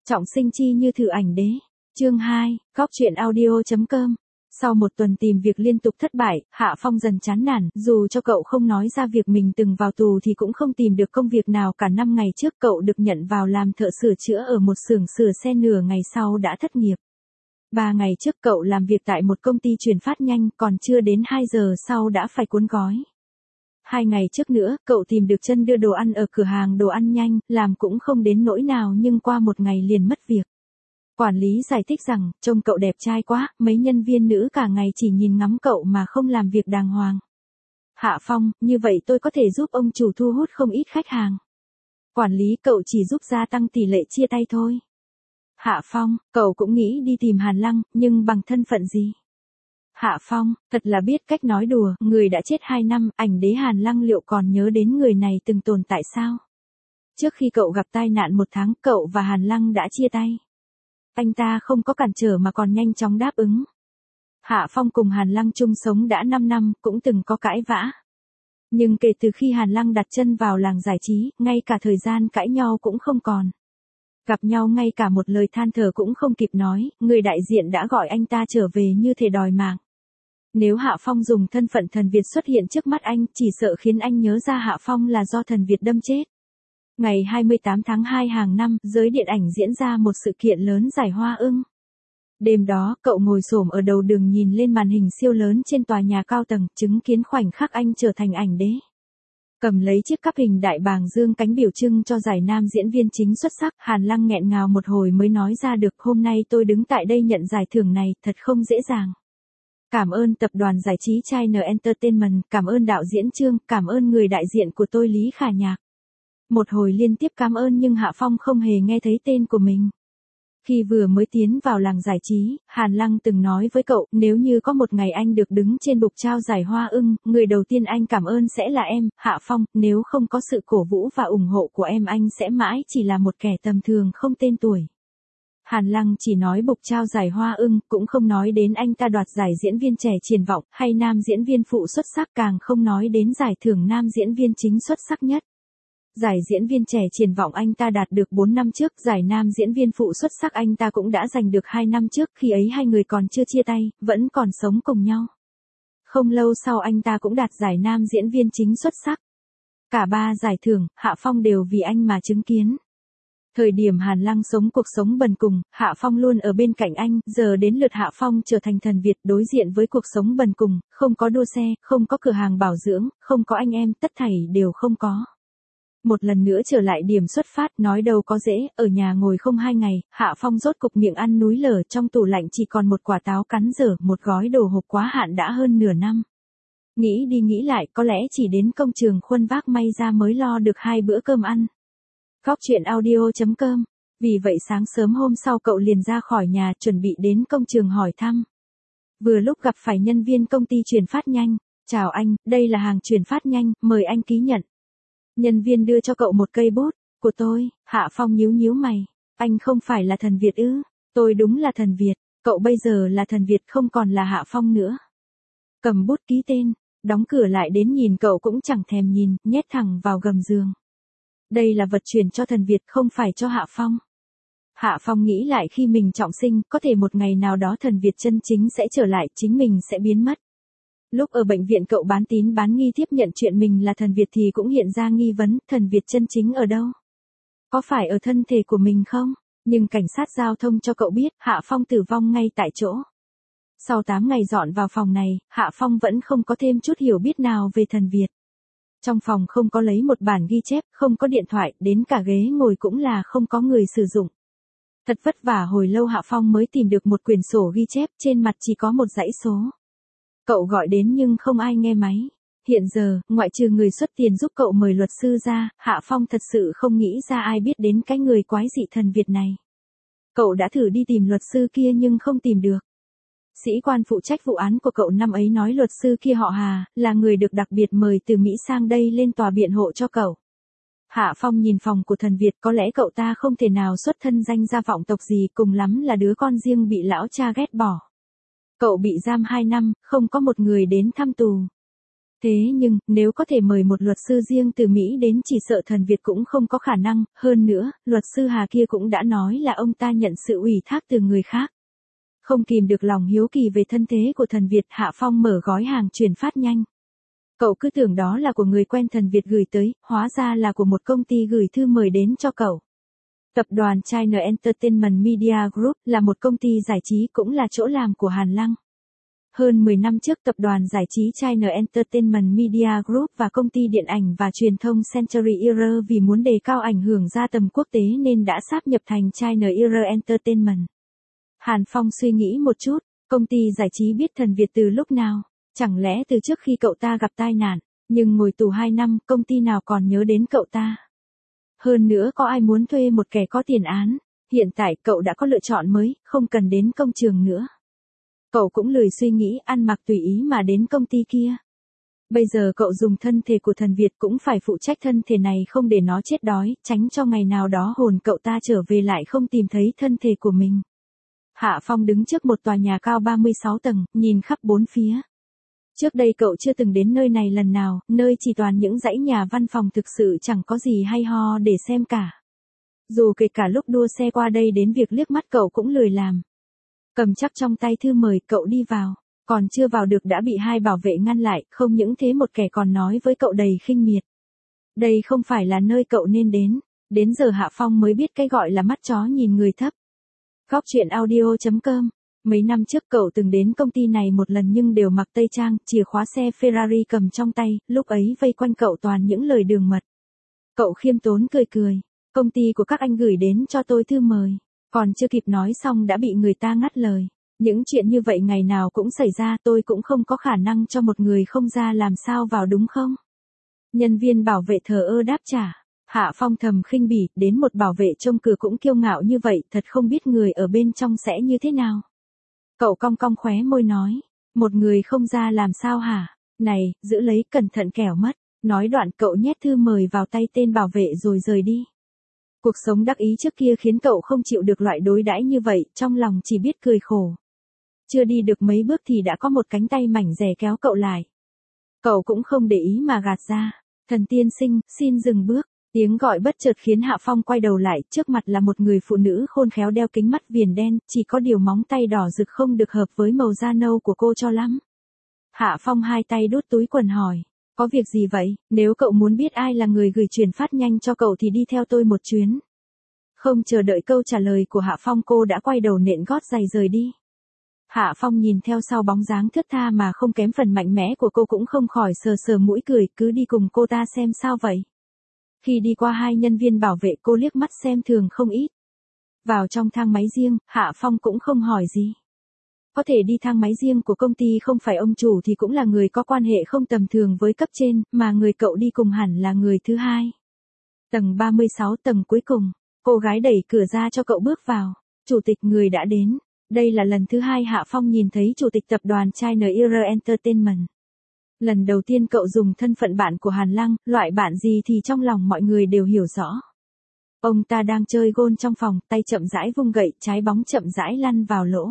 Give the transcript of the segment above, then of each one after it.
Trọng sinh chi như thử ảnh đế. Chương 2, Góc truyện audio.com. Sau một tuần tìm việc liên tục thất bại, Hạ Phong dần chán nản, dù cho cậu không nói ra việc mình từng vào tù thì cũng không tìm được công việc nào cả. 5 ngày trước cậu được nhận vào làm thợ sửa chữa ở một xưởng sửa xe, nửa ngày sau đã thất nghiệp. 3 ngày trước cậu làm việc tại một công ty chuyển phát nhanh, còn chưa đến 2 giờ sau đã phải cuốn gói. 2 ngày trước nữa, cậu tìm được chân đưa đồ ăn ở cửa hàng đồ ăn nhanh, làm cũng không đến nỗi nào nhưng qua một ngày liền mất việc. Quản lý giải thích rằng, trông cậu đẹp trai quá, mấy nhân viên nữ cả ngày chỉ nhìn ngắm cậu mà không làm việc đàng hoàng. Hạ Phong, như vậy tôi có thể giúp ông chủ thu hút không ít khách hàng. Quản lý, cậu chỉ giúp gia tăng tỷ lệ chia tay thôi. Hạ Phong, cậu cũng nghĩ đi tìm Hàn Lăng, nhưng bằng thân phận gì? Hạ Phong, thật là biết cách nói đùa, người đã chết 2 năm, ảnh đế Hàn Lăng liệu còn nhớ đến người này từng tồn tại sao? Trước khi cậu gặp tai nạn 1 tháng, cậu và Hàn Lăng đã chia tay. Anh ta không có cản trở mà còn nhanh chóng đáp ứng. Hạ Phong cùng Hàn Lăng chung sống đã 5 năm, cũng từng có cãi vã. Nhưng kể từ khi Hàn Lăng đặt chân vào làng giải trí, ngay cả thời gian cãi nhau cũng không còn. Gặp nhau ngay cả một lời than thở cũng không kịp nói, người đại diện đã gọi anh ta trở về như thể đòi mạng. Nếu Hạ Phong dùng thân phận thần Việt xuất hiện trước mắt anh, chỉ sợ khiến anh nhớ ra Hạ Phong là do thần Việt đâm chết. Ngày 28 tháng 2 hàng năm, giới điện ảnh diễn ra một sự kiện lớn giải Hoa ưng. Đêm đó, cậu ngồi xổm ở đầu đường nhìn lên màn hình siêu lớn trên tòa nhà cao tầng, chứng kiến khoảnh khắc anh trở thành ảnh đế. Cầm lấy chiếc cắp hình đại bàng dương cánh biểu trưng cho giải nam diễn viên chính xuất sắc, Hàn Lăng nghẹn ngào một hồi mới nói ra được, hôm nay tôi đứng tại đây nhận giải thưởng này, thật không dễ dàng. Cảm ơn tập đoàn giải trí China Entertainment, cảm ơn đạo diễn Trương, cảm ơn người đại diện của tôi Lý Khả Nhạc. Một hồi liên tiếp cảm ơn nhưng Hạ Phong không hề nghe thấy tên của mình. Khi vừa mới tiến vào làng giải trí, Hàn Lăng từng nói với cậu, nếu như có một ngày anh được đứng trên bục trao giải Hoa ưng, người đầu tiên anh cảm ơn sẽ là em, Hạ Phong, nếu không có sự cổ vũ và ủng hộ của em anh sẽ mãi chỉ là một kẻ tầm thường không tên tuổi. Hàn Lăng chỉ nói bục trao giải Hoa ưng, cũng không nói đến anh ta đoạt giải diễn viên trẻ triển vọng, hay nam diễn viên phụ xuất sắc, càng không nói đến giải thưởng nam diễn viên chính xuất sắc nhất. Giải diễn viên trẻ triển vọng anh ta đạt được 4 năm trước, giải nam diễn viên phụ xuất sắc anh ta cũng đã giành được 2 năm trước, khi ấy hai người còn chưa chia tay, vẫn còn sống cùng nhau. Không lâu sau anh ta cũng đạt giải nam diễn viên chính xuất sắc. Cả 3 giải thưởng, Hạ Phong đều vì anh mà chứng kiến. Thời điểm Hàn Lăng sống cuộc sống bần cùng, Hạ Phong luôn ở bên cạnh anh, giờ đến lượt Hạ Phong trở thành thần Việt, đối diện với cuộc sống bần cùng, không có đua xe, không có cửa hàng bảo dưỡng, không có anh em, tất thảy đều không có. Một lần nữa trở lại điểm xuất phát, nói đâu có dễ, ở nhà ngồi không 2 ngày, Hạ Phong rốt cục miệng ăn núi lở, trong tủ lạnh chỉ còn một quả táo cắn dở, một gói đồ hộp quá hạn đã hơn nửa năm. Nghĩ đi nghĩ lại, có lẽ chỉ đến công trường khuân vác may ra mới lo được 2 bữa cơm ăn. Góc truyện audio.com. Vì vậy sáng sớm hôm sau cậu liền ra khỏi nhà, chuẩn bị đến công trường hỏi thăm. Vừa lúc gặp phải nhân viên công ty chuyển phát nhanh. Chào anh, đây là hàng chuyển phát nhanh, mời anh ký nhận. Nhân viên đưa cho cậu một cây bút. Của tôi. Hạ Phong nhíu nhíu mày. Anh không phải là thần Việt ư? Tôi đúng là thần Việt. Cậu bây giờ là thần Việt, không còn là Hạ Phong nữa. Cầm bút ký tên, đóng cửa lại, đến nhìn cậu cũng chẳng thèm nhìn, nhét thẳng vào gầm giường. Đây là vật chuyển cho thần Việt, không phải cho Hạ Phong. Hạ Phong nghĩ lại, khi mình trọng sinh, có thể một ngày nào đó thần Việt chân chính sẽ trở lại, chính mình sẽ biến mất. Lúc ở bệnh viện cậu bán tín bán nghi tiếp nhận chuyện mình là thần Việt thì cũng hiện ra nghi vấn, thần Việt chân chính ở đâu? Có phải ở thân thể của mình không? Nhưng cảnh sát giao thông cho cậu biết, Hạ Phong tử vong ngay tại chỗ. Sau 8 ngày dọn vào phòng này, Hạ Phong vẫn không có thêm chút hiểu biết nào về thần Việt. Trong phòng không có lấy một bản ghi chép, không có điện thoại, đến cả ghế ngồi cũng là không có người sử dụng. Thật vất vả hồi lâu Hạ Phong mới tìm được một quyển sổ ghi chép, trên mặt chỉ có một dãy số. Cậu gọi đến nhưng không ai nghe máy. Hiện giờ, ngoại trừ người xuất tiền giúp cậu mời luật sư ra, Hạ Phong thật sự không nghĩ ra ai biết đến cái người quái dị thần Việt này. Cậu đã thử đi tìm luật sư kia nhưng không tìm được. Sĩ quan phụ trách vụ án của cậu năm ấy nói luật sư kia họ Hà, là người được đặc biệt mời từ Mỹ sang đây lên tòa biện hộ cho cậu. Hạ Phong nhìn phòng của thần Việt, có lẽ cậu ta không thể nào xuất thân danh gia vọng tộc gì, cùng lắm là đứa con riêng bị lão cha ghét bỏ. Cậu bị giam 2 năm, không có một người đến thăm tù. Thế nhưng, nếu có thể mời một luật sư riêng từ Mỹ đến chỉ sợ thần Việt cũng không có khả năng, hơn nữa, luật sư Hà kia cũng đã nói là ông ta nhận sự ủy thác từ người khác. Không kìm được lòng hiếu kỳ về thân thế của thần Việt, Hạ Phong mở gói hàng chuyển phát nhanh. Cậu cứ tưởng đó là của người quen thần Việt gửi tới, hóa ra là của một công ty gửi thư mời đến cho cậu. Tập đoàn China Entertainment Media Group là một công ty giải trí cũng là chỗ làm của Hàn Lăng. Hơn 10 năm trước tập đoàn giải trí China Entertainment Media Group và công ty điện ảnh và truyền thông Century Era vì muốn đề cao ảnh hưởng ra tầm quốc tế nên đã sáp nhập thành China Era Entertainment. Hàn Phong suy nghĩ một chút, công ty giải trí biết thần Việt từ lúc nào? Chẳng lẽ từ trước khi cậu ta gặp tai nạn, nhưng ngồi tù 2 năm, công ty nào còn nhớ đến cậu ta? Hơn nữa có ai muốn thuê một kẻ có tiền án, hiện tại cậu đã có lựa chọn mới, không cần đến công trường nữa. Cậu cũng lười suy nghĩ, ăn mặc tùy ý mà đến công ty kia. Bây giờ cậu dùng thân thể của thần Việt cũng phải phụ trách thân thể này không để nó chết đói, tránh cho ngày nào đó hồn cậu ta trở về lại không tìm thấy thân thể của mình. Hạ Phong đứng trước một tòa nhà cao 36 tầng, nhìn khắp bốn phía. Trước đây cậu chưa từng đến nơi này lần nào, nơi chỉ toàn những dãy nhà văn phòng thực sự chẳng có gì hay ho để xem cả. Dù kể cả lúc đua xe qua đây đến việc liếc mắt cậu cũng lười làm. Cầm chắc trong tay thư mời cậu đi vào, còn chưa vào được đã bị hai bảo vệ ngăn lại, không những thế một kẻ còn nói với cậu đầy khinh miệt. Đây không phải là nơi cậu nên đến giờ Hạ Phong mới biết cái gọi là mắt chó nhìn người thấp. Góc truyện audio.com. Mấy năm trước cậu từng đến công ty này một lần nhưng đều mặc tây trang, chìa khóa xe Ferrari cầm trong tay, lúc ấy vây quanh cậu toàn những lời đường mật. Cậu khiêm tốn cười, công ty của các anh gửi đến cho tôi thư mời, còn chưa kịp nói xong đã bị người ta ngắt lời. Những chuyện như vậy ngày nào cũng xảy ra, tôi cũng không có khả năng cho một người không ra làm sao vào đúng không? Nhân viên bảo vệ thờ ơ đáp trả. Hạ Phong thầm khinh bỉ, đến một bảo vệ trông cửa cũng kiêu ngạo như vậy, thật không biết người ở bên trong sẽ như thế nào. Cậu cong cong khóe môi nói, một người không ra làm sao hả? Này, giữ lấy, cẩn thận kẻo mất. Nói đoạn cậu nhét thư mời vào tay tên bảo vệ rồi rời đi. Cuộc sống đắc ý trước kia khiến cậu không chịu được loại đối đãi như vậy, trong lòng chỉ biết cười khổ. Chưa đi được mấy bước thì đã có một cánh tay mảnh dè kéo cậu lại. Cậu cũng không để ý mà gạt ra. Thần tiên sinh, xin dừng bước. Tiếng gọi bất chợt khiến Hạ Phong quay đầu lại, trước mặt là một người phụ nữ khôn khéo đeo kính mắt viền đen, chỉ có điều móng tay đỏ rực không được hợp với màu da nâu của cô cho lắm. Hạ Phong hai tay đút túi quần hỏi, có việc gì vậy? Nếu cậu muốn biết ai là người gửi chuyển phát nhanh cho cậu thì đi theo tôi một chuyến. Không chờ đợi câu trả lời của Hạ Phong, cô đã quay đầu nện gót giày rời đi. Hạ Phong nhìn theo sau bóng dáng thướt tha mà không kém phần mạnh mẽ của cô cũng không khỏi sờ mũi cười, cứ đi cùng cô ta xem sao vậy. Khi đi qua hai nhân viên bảo vệ cô liếc mắt xem thường không ít. Vào trong thang máy riêng, Hạ Phong cũng không hỏi gì. Có thể đi thang máy riêng của công ty không phải ông chủ thì cũng là người có quan hệ không tầm thường với cấp trên, mà người cậu đi cùng hẳn là người thứ hai. Tầng 36, tầng cuối cùng, cô gái đẩy cửa ra cho cậu bước vào. Chủ tịch, người đã đến. Đây là lần thứ hai Hạ Phong nhìn thấy chủ tịch tập đoàn China Era Entertainment. Lần đầu tiên cậu dùng thân phận bạn của Hàn Lăng, loại bạn gì thì trong lòng mọi người đều hiểu rõ. Ông ta đang chơi gôn trong phòng, tay chậm rãi vung gậy, trái bóng chậm rãi lăn vào lỗ.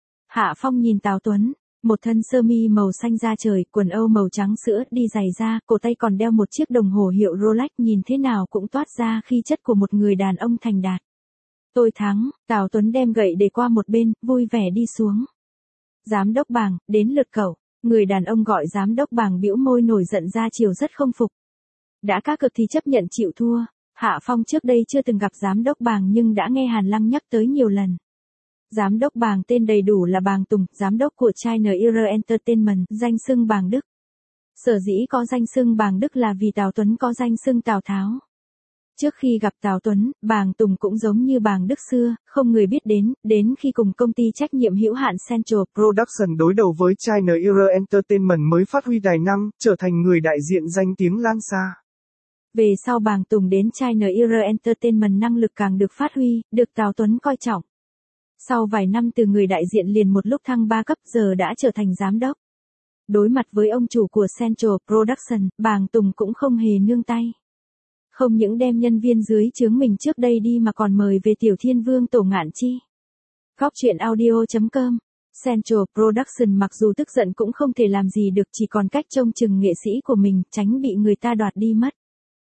Hạ Phong nhìn Tào Tuấn, một thân sơ mi màu xanh da trời, quần âu màu trắng sữa, đi giày da, cổ tay còn đeo một chiếc đồng hồ hiệu Rolex, nhìn thế nào cũng toát ra khí chất của một người đàn ông thành đạt. Tôi thắng, Tào Tuấn đem gậy để qua một bên, vui vẻ đi xuống. Giám đốc Bàng, đến lượt cậu. Người đàn ông gọi giám đốc Bàng bĩu môi nổi giận ra chiều rất không phục. Đã cá cược thì chấp nhận chịu thua. Hạ Phong trước đây chưa từng gặp giám đốc Bàng nhưng đã nghe Hàn Lăng nhắc tới nhiều lần. Giám đốc Bàng tên đầy đủ là Bàng Tùng, giám đốc của China Era Entertainment, danh xưng Bàng Đức. Sở dĩ có danh xưng Bàng Đức là vì Tào Tuấn có danh xưng Tào Tháo. Trước khi gặp Tào Tuấn, Bàng Tùng cũng giống như Bàng Đức xưa, không người biết đến khi cùng công ty trách nhiệm hữu hạn Central Production đối đầu với China Era Entertainment mới phát huy tài năng, trở thành người đại diện danh tiếng lan xa. Về sau Bàng Tùng đến China Era Entertainment năng lực càng được phát huy, được Tào Tuấn coi trọng. Sau vài năm từ người đại diện liền một lúc thăng 3 cấp giờ đã trở thành giám đốc. Đối mặt với ông chủ của Central Production, Bàng Tùng cũng không hề nương tay. Không những đem nhân viên dưới trướng mình trước đây đi mà còn mời về Tiểu Thiên Vương Tổ Ngạn Chi. Góc truyện audio.com Central Production mặc dù tức giận cũng không thể làm gì được, chỉ còn cách trông chừng nghệ sĩ của mình, tránh bị người ta đoạt đi mất.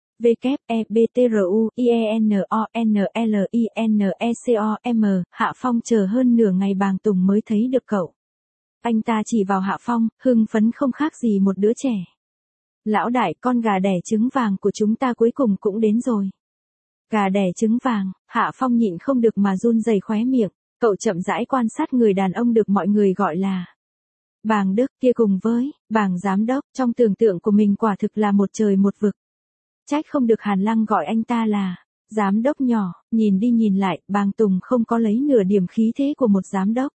WEBTRUIENONLINECOM, Hạ Phong chờ hơn nửa ngày Bàng Tùng mới thấy được cậu. Anh ta chỉ vào Hạ Phong, hưng phấn không khác gì một đứa trẻ. Lão đại, con gà đẻ trứng vàng của chúng ta cuối cùng cũng đến rồi. Gà đẻ trứng vàng, Hạ Phong nhịn không được mà run rẩy khóe miệng, cậu chậm rãi quan sát người đàn ông được mọi người gọi là Bàng Đức kia cùng với Bàng Giám Đốc, trong tưởng tượng của mình quả thực là một trời một vực. Trách không được Hàn Lăng gọi anh ta là Giám Đốc nhỏ, nhìn đi nhìn lại, Bàng Tùng không có lấy nửa điểm khí thế của một giám đốc.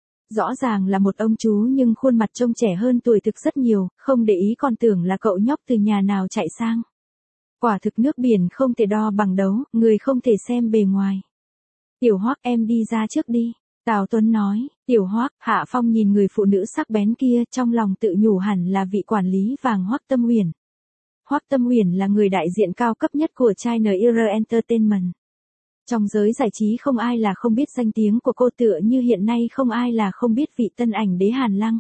Rõ ràng là một ông chú nhưng khuôn mặt trông trẻ hơn tuổi thực rất nhiều, không để ý còn tưởng là cậu nhóc từ nhà nào chạy sang. Quả thực nước biển không thể đo bằng đấu, người không thể xem bề ngoài. Tiểu Hoắc, em đi ra trước đi. Tào Tuấn nói. Tiểu Hoắc. Hạ Phong nhìn người phụ nữ sắc bén kia, trong lòng tự nhủ hẳn là vị quản lý vàng Hoắc Tâm Huyền. Hoắc Tâm Huyền là người đại diện cao cấp nhất của China Era Entertainment. Trong giới giải trí không ai là không biết danh tiếng của cô, tựa như hiện nay không ai là không biết vị tân ảnh đế Hàn Lăng.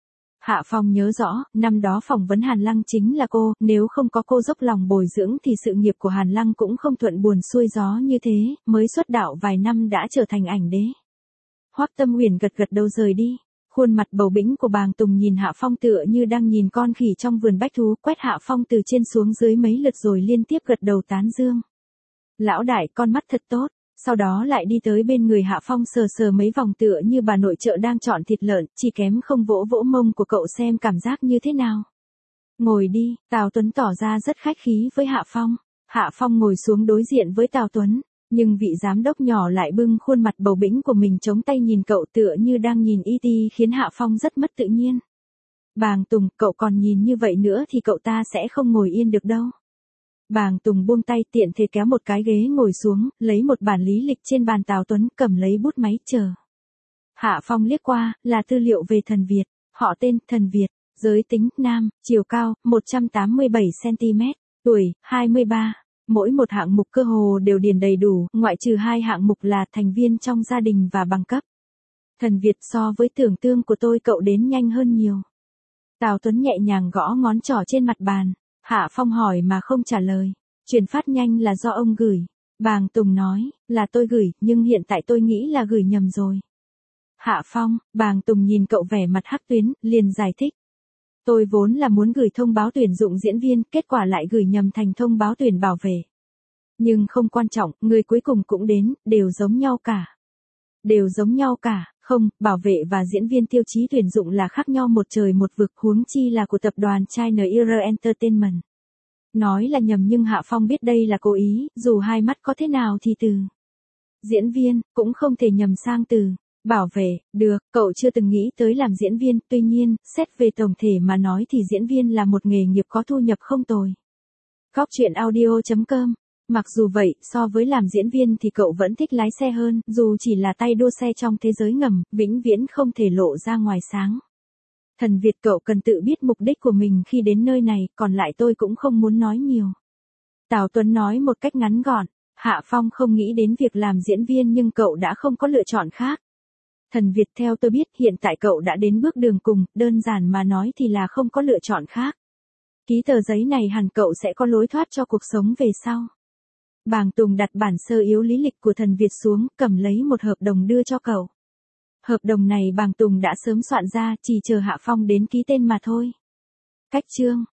Hạ Phong nhớ rõ, năm đó phỏng vấn Hàn Lăng chính là cô, nếu không có cô dốc lòng bồi dưỡng thì sự nghiệp của Hàn Lăng cũng không thuận buồm xuôi gió như thế, mới xuất đạo vài năm đã trở thành ảnh đế. Hoắc Tâm Huyền gật gật đầu rời đi. Khuôn mặt bầu bĩnh của Bàng Tùng nhìn Hạ Phong tựa như đang nhìn con khỉ trong vườn bách thú, quét Hạ Phong từ trên xuống dưới mấy lượt rồi liên tiếp gật đầu tán dương. Lão đại, con mắt thật tốt. Sau đó lại đi tới bên người Hạ Phong sờ sờ mấy vòng tựa như bà nội trợ đang chọn thịt lợn, chỉ kém không vỗ vỗ mông của cậu xem cảm giác như thế nào. Ngồi đi, Tào Tuấn tỏ ra rất khách khí với Hạ Phong. Hạ Phong ngồi xuống đối diện với Tào Tuấn, nhưng vị giám đốc nhỏ lại bưng khuôn mặt bầu bĩnh của mình chống tay nhìn cậu tựa như đang nhìn E.T. khiến Hạ Phong rất mất tự nhiên. Bàng Tùng, cậu còn nhìn như vậy nữa thì cậu ta sẽ không ngồi yên được đâu. Bàng Tùng buông tay tiện thể kéo một cái ghế ngồi xuống, lấy một bản lý lịch trên bàn Tào Tuấn, cầm lấy bút máy chờ. Hạ Phong liếc qua, là tư liệu về Thần Việt, họ tên, Thần Việt, giới tính, nam, chiều cao, 187cm, tuổi, 23. Mỗi một hạng mục cơ hồ đều điền đầy đủ, ngoại trừ 2 hạng mục là thành viên trong gia đình và bằng cấp. Thần Việt, so với tưởng tượng của tôi cậu đến nhanh hơn nhiều. Tào Tuấn nhẹ nhàng gõ ngón trỏ trên mặt bàn. Hạ Phong hỏi mà không trả lời. Chuyển phát nhanh là do ông gửi. Bàng Tùng nói, là tôi gửi, nhưng hiện tại tôi nghĩ là gửi nhầm rồi. Hạ Phong, Bàng Tùng nhìn cậu vẻ mặt hắc tuyến, liền giải thích. Tôi vốn là muốn gửi thông báo tuyển dụng diễn viên, kết quả lại gửi nhầm thành thông báo tuyển bảo vệ. Nhưng không quan trọng, người cuối cùng cũng đến, đều giống nhau cả. Đều giống nhau cả, không, bảo vệ và diễn viên tiêu chí tuyển dụng là khác nhau một trời một vực, huống chi là của tập đoàn China Era Entertainment. Nói là nhầm nhưng Hạ Phong biết đây là cố ý, dù hai mắt có thế nào thì từ diễn viên, cũng không thể nhầm sang từ bảo vệ, được, cậu chưa từng nghĩ tới làm diễn viên, tuy nhiên, xét về tổng thể mà nói thì diễn viên là một nghề nghiệp có thu nhập không tồi. Góc truyện audio.com. Mặc dù vậy, so với làm diễn viên thì cậu vẫn thích lái xe hơn, dù chỉ là tay đua xe trong thế giới ngầm, vĩnh viễn không thể lộ ra ngoài sáng. Thần Việt, cậu cần tự biết mục đích của mình khi đến nơi này, còn lại tôi cũng không muốn nói nhiều. Tào Tuấn nói một cách ngắn gọn. Hạ Phong không nghĩ đến việc làm diễn viên nhưng cậu đã không có lựa chọn khác. Thần Việt, theo tôi biết hiện tại cậu đã đến bước đường cùng, đơn giản mà nói thì là không có lựa chọn khác. Ký tờ giấy này hẳn cậu sẽ có lối thoát cho cuộc sống về sau. Bàng Tùng đặt bản sơ yếu lý lịch của Thần Việt xuống, cầm lấy một hợp đồng đưa cho cậu. Hợp đồng này Bàng Tùng đã sớm soạn ra, chỉ chờ Hạ Phong đến ký tên mà thôi. Cách chương